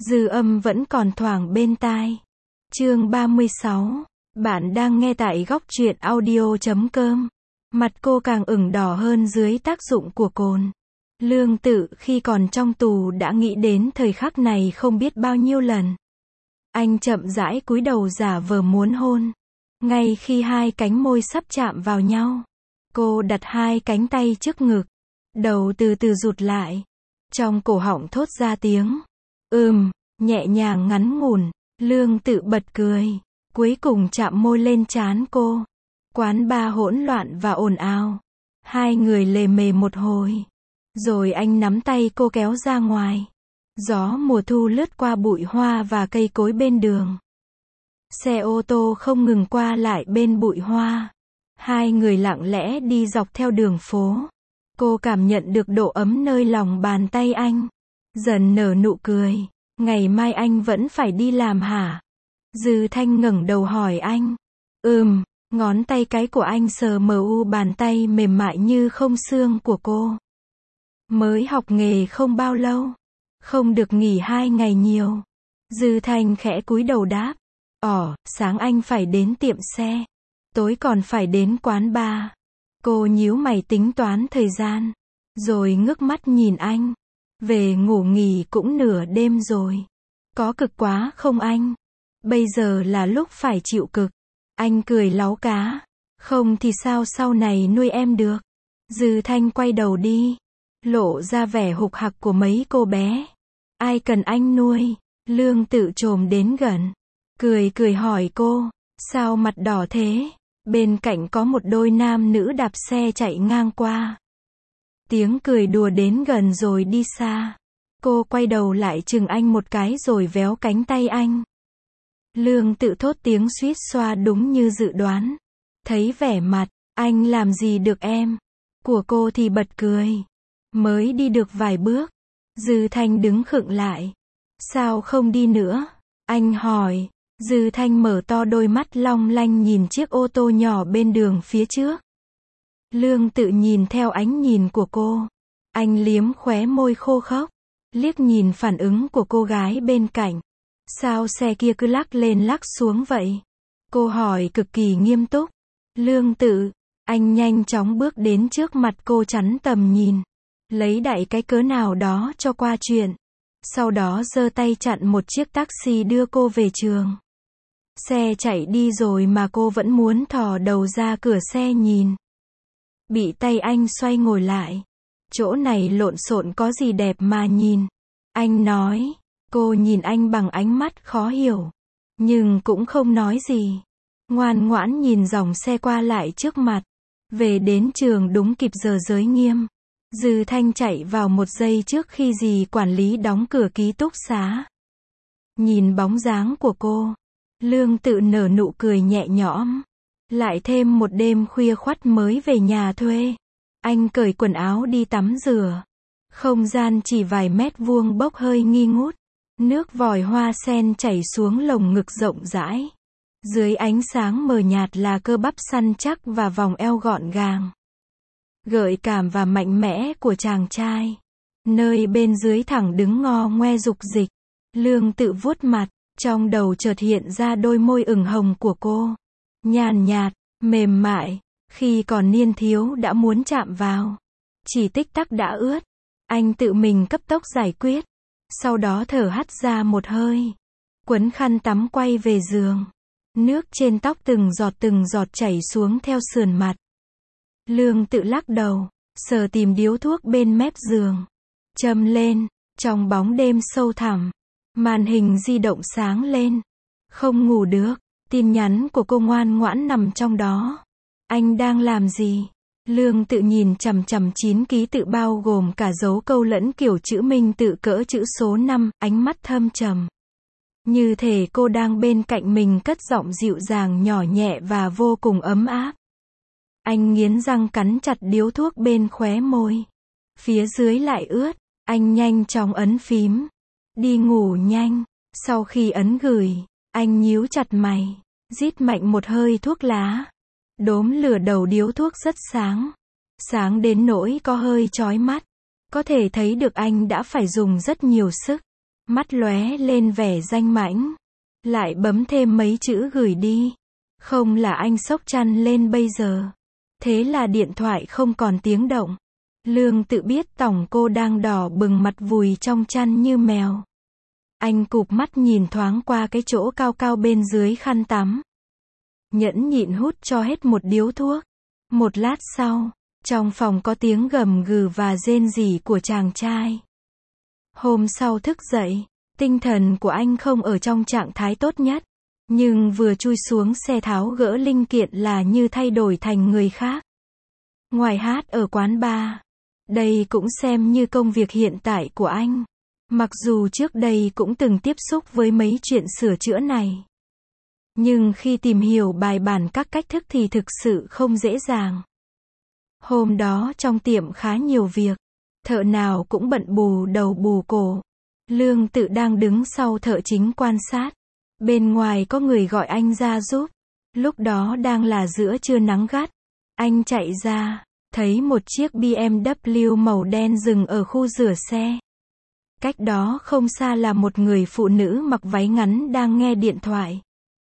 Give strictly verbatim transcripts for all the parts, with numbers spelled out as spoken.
Dư âm vẫn còn thoảng bên tai. Chương ba mươi sáu. Bạn đang nghe tại góc truyện audio chấm com. Mặt cô càng ửng đỏ hơn dưới tác dụng của cồn. Lương Tự khi còn trong tù đã nghĩ đến thời khắc này không biết bao nhiêu lần. Anh chậm rãi cúi đầu giả vờ muốn hôn. Ngay khi hai cánh môi sắp chạm vào nhau, cô đặt hai cánh tay trước ngực, đầu từ từ rụt lại. Trong cổ họng thốt ra tiếng ừm, nhẹ nhàng ngắn ngủn. Lương Tự bật cười, cuối cùng chạm môi lên trán cô. Quán bar hỗn loạn và ồn ào. Hai người lề mề một hồi, rồi anh nắm tay cô kéo ra ngoài. Gió mùa thu lướt qua bụi hoa và cây cối bên đường. Xe ô tô không ngừng qua lại bên bụi hoa. Hai người lặng lẽ đi dọc theo đường phố. Cô cảm nhận được độ ấm nơi lòng bàn tay anh. Dần nở nụ cười. Ngày mai anh vẫn phải đi làm hả? Dư Thanh ngẩng đầu hỏi anh. Ừm, ngón tay cái của anh sờ mờ u bàn tay mềm mại như không xương của cô. Mới học nghề không bao lâu. Không được nghỉ hai ngày nhiều. Dư Thanh khẽ cúi đầu đáp. Ồ, sáng anh phải đến tiệm xe. Tối còn phải đến quán bar. Cô nhíu mày tính toán thời gian. Rồi ngước mắt nhìn anh. Về ngủ nghỉ cũng nửa đêm rồi. Có cực quá không anh? Bây giờ là lúc phải chịu cực. Anh cười láu cá. Không thì sao sau này nuôi em được? Dư Thanh quay đầu đi. Lộ ra vẻ hục hặc của mấy cô bé. Ai cần anh nuôi? Lương Tự chồm đến gần. Cười cười hỏi cô. Sao mặt đỏ thế? Bên cạnh có một đôi nam nữ đạp xe chạy ngang qua. Tiếng cười đùa đến gần rồi đi xa. Cô quay đầu lại chừng anh một cái rồi véo cánh tay anh. Lương Tự thốt tiếng suýt xoa đúng như dự đoán. Thấy vẻ mặt, anh làm gì được em? Của cô thì bật cười. Mới đi được vài bước. Dư Thanh đứng khựng lại. Sao không đi nữa? Anh hỏi. Dư Thanh mở to đôi mắt long lanh nhìn chiếc ô tô nhỏ bên đường phía trước. Lương Tự nhìn theo ánh nhìn của cô. Anh liếm khóe môi khô khốc. Liếc nhìn phản ứng của cô gái bên cạnh. Sao xe kia cứ lắc lên lắc xuống vậy? Cô hỏi cực kỳ nghiêm túc. Lương Tự. Anh nhanh chóng bước đến trước mặt cô chắn tầm nhìn. Lấy đại cái cớ nào đó cho qua chuyện. Sau đó giơ tay chặn một chiếc taxi đưa cô về trường. Xe chạy đi rồi mà cô vẫn muốn thò đầu ra cửa xe nhìn. Bị tay anh xoay ngồi lại. Chỗ này lộn xộn có gì đẹp mà nhìn. Anh nói. Cô nhìn anh bằng ánh mắt khó hiểu. Nhưng cũng không nói gì. Ngoan ngoãn nhìn dòng xe qua lại trước mặt. Về đến trường đúng kịp giờ giới nghiêm. Dư Thanh chạy vào một giây trước khi dì quản lý đóng cửa ký túc xá. Nhìn bóng dáng của cô. Lương Tự nở nụ cười nhẹ nhõm. Lại thêm một đêm khuya khoắt mới về nhà thuê. Anh cởi quần áo đi tắm rửa. Không gian chỉ vài mét vuông bốc hơi nghi ngút. Nước vòi hoa sen chảy xuống lồng ngực rộng rãi. Dưới ánh sáng mờ nhạt là cơ bắp săn chắc và vòng eo gọn gàng. Gợi cảm và mạnh mẽ của chàng trai. Nơi bên dưới thẳng đứng ngo ngoe dục dịch. Lương Tự vuốt mặt. Trong đầu chợt hiện ra đôi môi ửng hồng của cô. Nhàn nhạt, mềm mại. Khi còn niên thiếu đã muốn chạm vào. Chỉ tích tắc đã ướt. Anh tự mình cấp tốc giải quyết. Sau đó thở hắt ra một hơi. Quấn khăn tắm quay về giường. Nước trên tóc từng giọt từng giọt chảy xuống theo sườn mặt. Lương Tự lắc đầu. Sờ tìm điếu thuốc bên mép giường. Châm lên. Trong bóng đêm sâu thẳm. Màn hình di động sáng lên. Không ngủ được. Tin nhắn của cô ngoan ngoãn nằm trong đó. Anh đang làm gì? Lương Tự nhìn chằm chằm chín ký tự bao gồm cả dấu câu lẫn kiểu chữ minh tự cỡ chữ số năm, ánh mắt thâm trầm. Như thể cô đang bên cạnh mình cất giọng dịu dàng nhỏ nhẹ và vô cùng ấm áp. Anh nghiến răng cắn chặt điếu thuốc bên khóe môi. Phía dưới lại ướt. Anh nhanh chóng ấn phím. Đi ngủ nhanh. Sau khi ấn gửi, anh nhíu chặt mày. Rít mạnh một hơi thuốc lá. Đốm lửa đầu điếu thuốc rất sáng. Sáng đến nỗi có hơi chói mắt. Có thể thấy được anh đã phải dùng rất nhiều sức. Mắt lóe lên vẻ danh mãnh. Lại bấm thêm mấy chữ gửi đi. Không là anh xốc chăn lên bây giờ. Thế là điện thoại không còn tiếng động. Lương tự biết tỏng cô đang đỏ bừng mặt vùi trong chăn như mèo. Anh cụp mắt nhìn thoáng qua cái chỗ cao cao bên dưới khăn tắm. Nhẫn nhịn hút cho hết một điếu thuốc. Một lát sau, trong phòng có tiếng gầm gừ và rên rỉ của chàng trai. Hôm sau thức dậy, tinh thần của anh không ở trong trạng thái tốt nhất. Nhưng vừa chui xuống xe tháo gỡ linh kiện là như thay đổi thành người khác. Ngoài hát ở quán bar, đây cũng xem như công việc hiện tại của anh. Mặc dù trước đây cũng từng tiếp xúc với mấy chuyện sửa chữa này. Nhưng khi tìm hiểu bài bản các cách thức thì thực sự không dễ dàng. Hôm đó trong tiệm khá nhiều việc. Thợ nào cũng bận bù đầu bù cổ. Lương tự đang đứng sau thợ chính quan sát. Bên ngoài có người gọi anh ra giúp. Lúc đó đang là giữa trưa nắng gắt. Anh chạy ra, thấy một chiếc bê em vê màu đen dừng ở khu rửa xe. Cách đó không xa là một người phụ nữ mặc váy ngắn đang nghe điện thoại.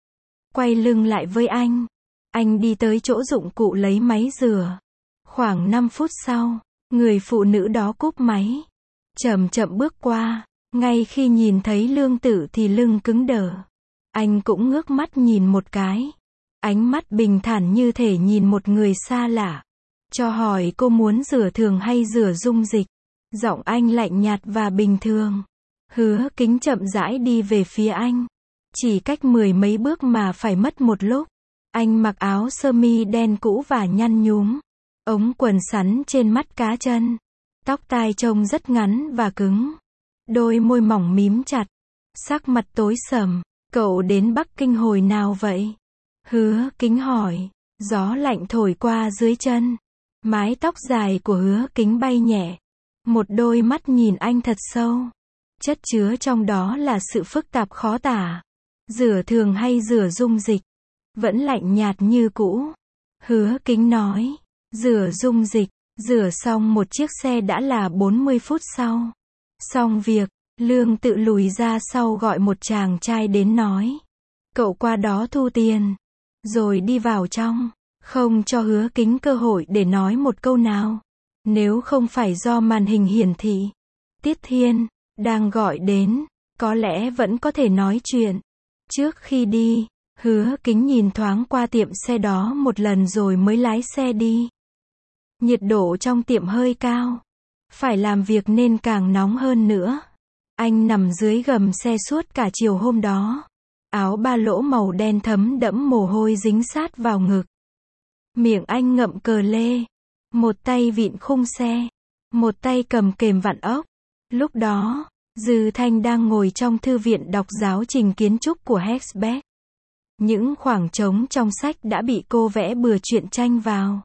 Quay lưng lại với anh. Anh đi tới chỗ dụng cụ lấy máy rửa. Khoảng năm phút sau, người phụ nữ đó cúp máy. Chậm chậm bước qua. Ngay khi nhìn thấy Lương Tự thì lưng cứng đờ. Anh cũng ngước mắt nhìn một cái. Ánh mắt bình thản như thể nhìn một người xa lạ. Cho hỏi cô muốn rửa thường hay rửa dung dịch. Giọng anh lạnh nhạt và bình thường. Hứa Kính chậm rãi đi về phía anh. Chỉ cách mười mấy bước mà phải mất một lúc. Anh mặc áo sơ mi đen cũ và nhăn nhúm. Ống quần sắn trên mắt cá chân. Tóc tai trông rất ngắn và cứng. Đôi môi mỏng mím chặt. Sắc mặt tối sầm. Cậu đến Bắc Kinh hồi nào vậy? Hứa Kính hỏi. Gió lạnh thổi qua dưới chân. Mái tóc dài của Hứa Kính bay nhẹ. Một đôi mắt nhìn anh thật sâu. Chất chứa trong đó là sự phức tạp khó tả. Rửa thường hay rửa dung dịch? Vẫn lạnh nhạt như cũ. Hứa Kính nói. Rửa dung dịch. Rửa xong một chiếc xe đã là bốn mươi phút sau. Xong việc, Lương Tự lùi ra sau gọi một chàng trai đến nói. Cậu qua đó thu tiền. Rồi đi vào trong. Không cho Hứa Kính cơ hội để nói một câu nào. Nếu không phải do màn hình hiển thị. Tiết Thiên, đang gọi đến. Có lẽ vẫn có thể nói chuyện. Trước khi đi, Hứa Kính nhìn thoáng qua tiệm xe đó một lần rồi mới lái xe đi. Nhiệt độ trong tiệm hơi cao. Phải làm việc nên càng nóng hơn nữa. Anh nằm dưới gầm xe suốt cả chiều hôm đó. Áo ba lỗ màu đen thấm đẫm mồ hôi dính sát vào ngực. Miệng anh ngậm cờ lê. Một tay vịn khung xe. Một tay cầm kềm vặn ốc. Lúc đó, Dư Thanh đang ngồi trong thư viện đọc giáo trình kiến trúc của Hexbeck. Những khoảng trống trong sách đã bị cô vẽ bừa truyện tranh vào.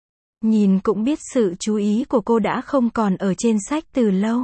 Nhìn cũng biết sự chú ý của cô đã không còn ở trên sách từ lâu.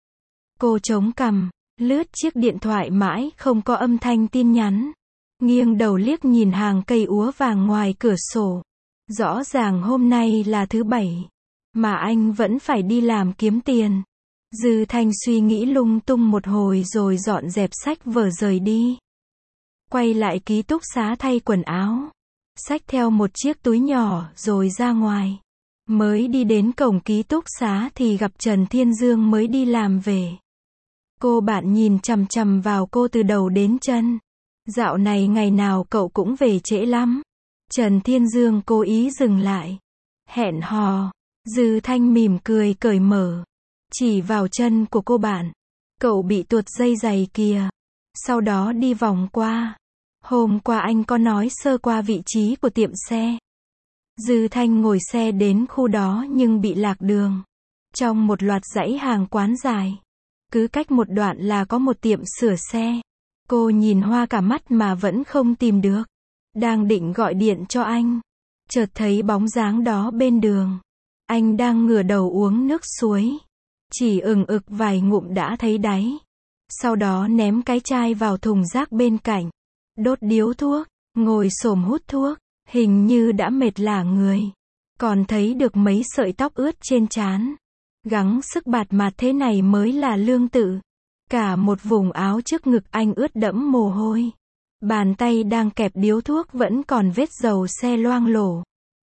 Cô chống cằm, lướt chiếc điện thoại mãi không có âm thanh tin nhắn. Nghiêng đầu liếc nhìn hàng cây úa vàng ngoài cửa sổ. Rõ ràng hôm nay là thứ bảy. Mà anh vẫn phải đi làm kiếm tiền. Dư Thanh suy nghĩ lung tung một hồi rồi dọn dẹp sách vở rời đi. Quay lại ký túc xá thay quần áo. Xách theo một chiếc túi nhỏ rồi ra ngoài. Mới đi đến cổng ký túc xá thì gặp Trần Thiên Dương mới đi làm về. Cô bạn nhìn chằm chằm vào cô từ đầu đến chân. Dạo này ngày nào cậu cũng về trễ lắm. Trần Thiên Dương cố ý dừng lại. Hẹn hò. Dư Thanh mỉm cười cởi mở. Chỉ vào chân của cô bạn. Cậu bị tuột dây giày kìa. Sau đó đi vòng qua. Hôm qua anh có nói sơ qua vị trí của tiệm xe. Dư Thanh ngồi xe đến khu đó nhưng bị lạc đường. Trong một loạt dãy hàng quán dài. Cứ cách một đoạn là có một tiệm sửa xe. Cô nhìn hoa cả mắt mà vẫn không tìm được. Đang định gọi điện cho anh. Chợt thấy bóng dáng đó bên đường. Anh đang ngửa đầu uống nước suối. Chỉ ừng ực vài ngụm đã thấy đáy. Sau đó ném cái chai vào thùng rác bên cạnh. Đốt điếu thuốc. Ngồi xổm hút thuốc. Hình như đã mệt lả người. Còn thấy được mấy sợi tóc ướt trên trán. Gắng sức bạt mạt thế này mới là Lương Tự. Cả một vùng áo trước ngực anh ướt đẫm mồ hôi. Bàn tay đang kẹp điếu thuốc vẫn còn vết dầu xe loang lổ.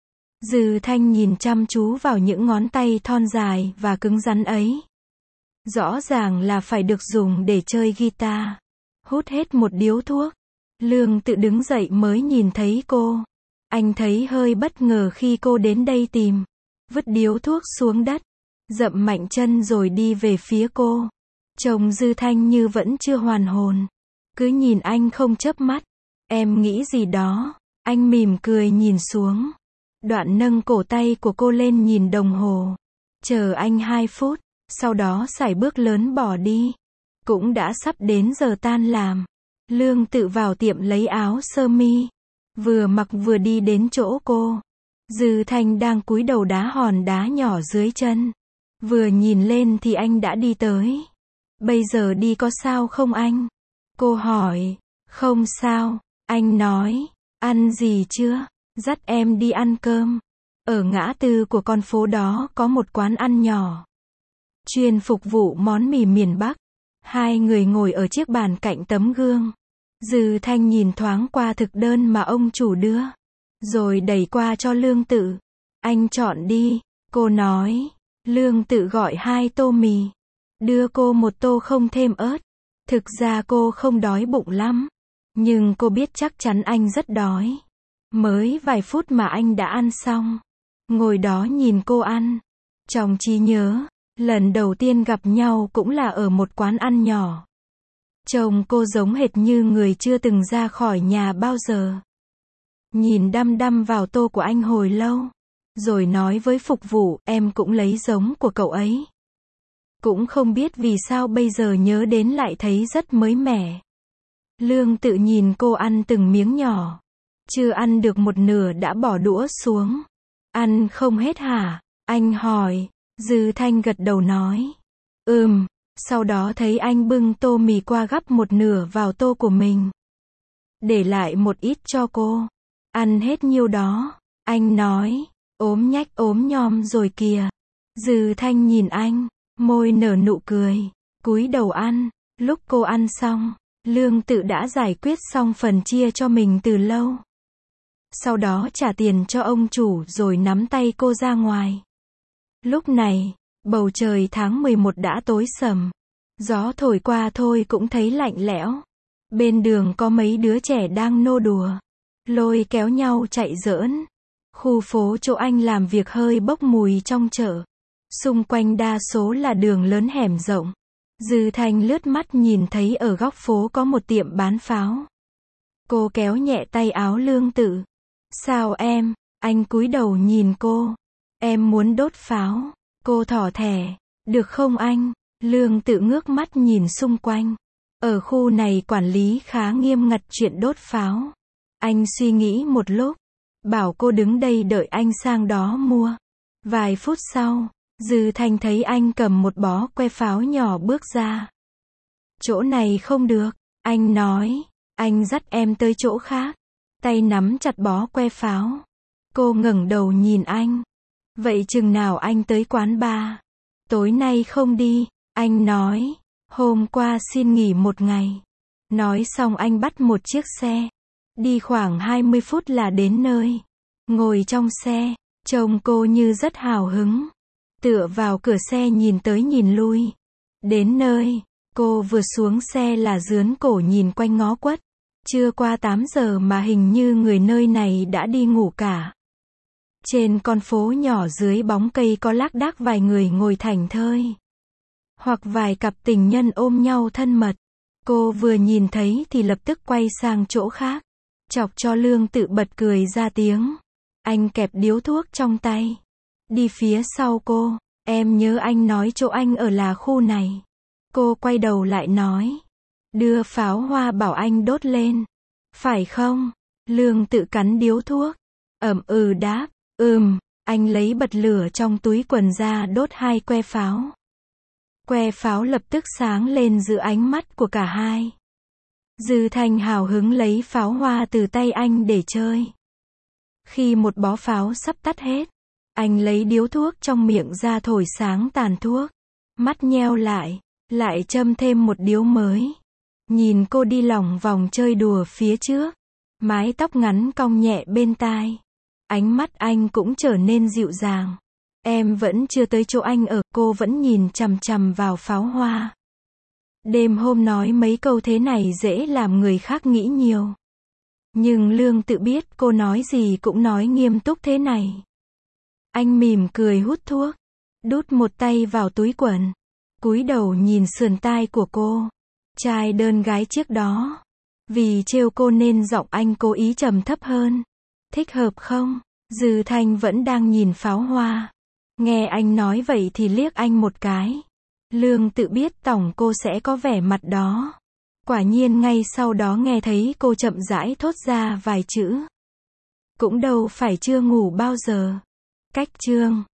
Dư Thanh nhìn chăm chú vào những ngón tay thon dài và cứng rắn ấy. Rõ ràng là phải được dùng để chơi guitar. Hút hết một điếu thuốc, Lương Tự đứng dậy mới nhìn thấy cô. Anh thấy hơi bất ngờ khi cô đến đây tìm. Vứt điếu thuốc xuống đất, dậm mạnh chân rồi đi về phía cô. Trông Dư Thanh như vẫn chưa hoàn hồn. Cứ nhìn anh không chớp mắt. Em nghĩ gì đó? Anh mỉm cười nhìn xuống. Đoạn nâng cổ tay của cô lên nhìn đồng hồ. Chờ anh hai phút, sau đó sải bước lớn bỏ đi. Cũng đã sắp đến giờ tan làm. Lương Tự vào tiệm lấy áo sơ mi. Vừa mặc vừa đi đến chỗ cô. Dư Thanh đang cúi đầu đá hòn đá nhỏ dưới chân. Vừa nhìn lên thì anh đã đi tới. Bây giờ đi có sao không anh? Cô hỏi. Không sao, anh nói. Ăn gì chưa? Dắt em đi ăn cơm. Ở ngã tư của con phố đó có một quán ăn nhỏ. Chuyên phục vụ món mì miền Bắc. Hai người ngồi ở chiếc bàn cạnh tấm gương. Dư Thanh nhìn thoáng qua thực đơn mà ông chủ đưa. Rồi đẩy qua cho Lương Tự. Anh chọn đi, cô nói. Lương Tự gọi hai tô mì. Đưa cô một tô không thêm ớt. Thực ra cô không đói bụng lắm. Nhưng cô biết chắc chắn anh rất đói. Mới vài phút mà anh đã ăn xong. Ngồi đó nhìn cô ăn. Trong trí nhớ, lần đầu tiên gặp nhau cũng là ở một quán ăn nhỏ. Trông cô giống hệt như người chưa từng ra khỏi nhà bao giờ. Nhìn đăm đăm vào tô của anh hồi lâu. Rồi nói với phục vụ, em cũng lấy giống của cậu ấy. Cũng không biết vì sao bây giờ nhớ đến lại thấy rất mới mẻ. Lương Tự nhìn cô ăn từng miếng nhỏ. Chưa ăn được một nửa đã bỏ đũa xuống. Ăn không hết hả? Anh hỏi. Dư Thanh gật đầu nói. Ừm. Sau đó thấy anh bưng tô mì qua gắp một nửa vào tô của mình. Để lại một ít cho cô. Ăn hết nhiêu đó. Anh nói. Ốm nhách ốm nhom rồi kìa. Dư Thanh nhìn anh. Môi nở nụ cười. Cúi đầu ăn. Lúc cô ăn xong, Lương Tự đã giải quyết xong phần chia cho mình từ lâu. Sau đó trả tiền cho ông chủ rồi nắm tay cô ra ngoài. Lúc này, bầu trời tháng mười một đã tối sầm. Gió thổi qua thôi cũng thấy lạnh lẽo. Bên đường có mấy đứa trẻ đang nô đùa. Lôi kéo nhau chạy giỡn. Khu phố chỗ anh làm việc hơi bốc mùi trong chợ. Xung quanh đa số là đường lớn hẻm rộng. Dư Thanh lướt mắt nhìn thấy ở góc phố có một tiệm bán pháo. Cô kéo nhẹ tay áo Lương Tự. Sao em? Anh cúi đầu nhìn cô. Em muốn đốt pháo. Cô thỏ thẻ. Được không anh? Lương Tự ngước mắt nhìn xung quanh. Ở khu này quản lý khá nghiêm ngặt chuyện đốt pháo. Anh suy nghĩ một lúc. Bảo cô đứng đây đợi anh sang đó mua. Vài phút sau, Dư Thanh thấy anh cầm một bó que pháo nhỏ bước ra. Chỗ này không được, anh nói. Anh dắt em tới chỗ khác. Tay nắm chặt bó que pháo. Cô ngẩng đầu nhìn anh. Vậy chừng nào anh tới quán bar? Tối nay không đi, anh nói. Hôm qua xin nghỉ một ngày. Nói xong anh bắt một chiếc xe. Đi khoảng hai mươi phút là đến nơi. Ngồi trong xe, trông cô như rất hào hứng. Tựa vào cửa xe nhìn tới nhìn lui. Đến nơi, cô vừa xuống xe là dướn cổ nhìn quanh ngó quất. Chưa qua tám giờ mà hình như người nơi này đã đi ngủ cả. Trên con phố nhỏ dưới bóng cây có lác đác vài người ngồi thảnh thơi. Hoặc vài cặp tình nhân ôm nhau thân mật. Cô vừa nhìn thấy thì lập tức quay sang chỗ khác. Chọc cho Lương Tự bật cười ra tiếng. Anh kẹp điếu thuốc trong tay. Đi phía sau cô. Em nhớ anh nói chỗ anh ở là khu này. Cô quay đầu lại nói. Đưa pháo hoa bảo anh đốt lên. Phải không? Lương Tự cắn điếu thuốc. Ẩm ừ đáp. Ừm. Anh lấy bật lửa trong túi quần ra đốt hai que pháo. Que pháo lập tức sáng lên giữa ánh mắt của cả hai. Dư Thanh hào hứng lấy pháo hoa từ tay anh để chơi. Khi một bó pháo sắp tắt hết, anh lấy điếu thuốc trong miệng ra thổi sáng tàn thuốc. Mắt nheo lại, lại châm thêm một điếu mới. Nhìn cô đi lòng vòng chơi đùa phía trước, mái tóc ngắn cong nhẹ bên tai. Ánh mắt anh cũng trở nên dịu dàng. Em vẫn chưa tới chỗ anh ở, cô vẫn nhìn chằm chằm vào pháo hoa. Đêm hôm nói mấy câu thế này dễ làm người khác nghĩ nhiều. Nhưng Lương tự biết cô nói gì cũng nói nghiêm túc thế này. Anh mỉm cười hút thuốc, đút một tay vào túi quần, cúi đầu nhìn sườn tai của cô. Trai đơn gái trước đó. Vì trêu cô nên giọng anh cố ý trầm thấp hơn. Thích hợp không? Dư Thanh vẫn đang nhìn pháo hoa. Nghe anh nói vậy thì liếc anh một cái. Lương tự biết tổng cô sẽ có vẻ mặt đó. Quả nhiên ngay sau đó nghe thấy cô chậm rãi thốt ra vài chữ. Cũng đâu phải chưa ngủ bao giờ. Cách chương